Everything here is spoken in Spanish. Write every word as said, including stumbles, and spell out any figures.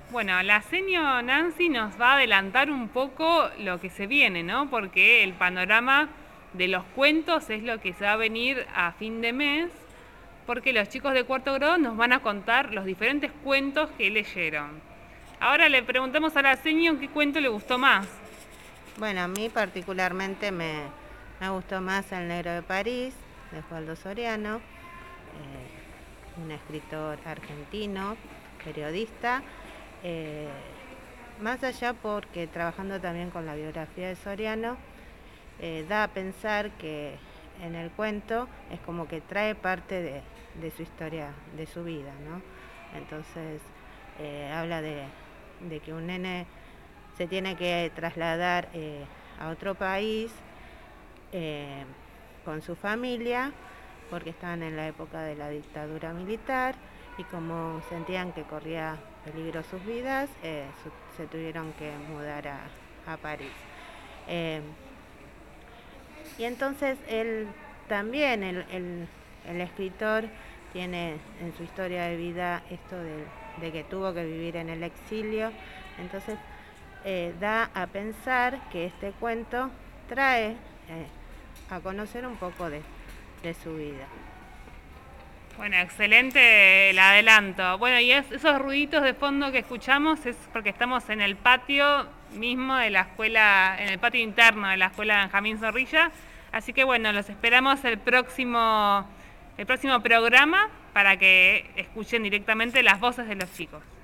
Bueno, la seño Nancy nos va a adelantar un poco lo que se viene, ¿no? Porque el panorama de los cuentos es lo que se va a venir a fin de mes, porque los chicos de cuarto grado nos van a contar los diferentes cuentos que leyeron. Ahora le preguntamos a la seño qué cuento le gustó más. Bueno, a mí particularmente me, me gustó más El Negro de París, de Osvaldo Soriano, eh, un escritor argentino, periodista. Eh, más allá porque trabajando también con la biografía de Soriano, eh, da a pensar que en el cuento es como que trae parte de, de su historia, de su vida, ¿no? Entonces eh, habla de, de que un nene se tiene que trasladar eh, a otro país eh, con su familia porque estaban en la época de la dictadura militar y como sentían que corría peligro sus vidas, eh, su, se tuvieron que mudar a, a París. Eh, y entonces él también, el, el, el escritor, tiene en su historia de vida esto de, de que tuvo que vivir en el exilio. Entonces eh, da a pensar que este cuento trae eh, a conocer un poco de, de su vida. Bueno, excelente el adelanto. Bueno, y es, esos ruiditos de fondo que escuchamos es porque estamos en el patio mismo de la escuela, en el patio interno de la escuela Benjamín Zorrilla. Así que bueno, los esperamos el próximo, el próximo programa para que escuchen directamente las voces de los chicos.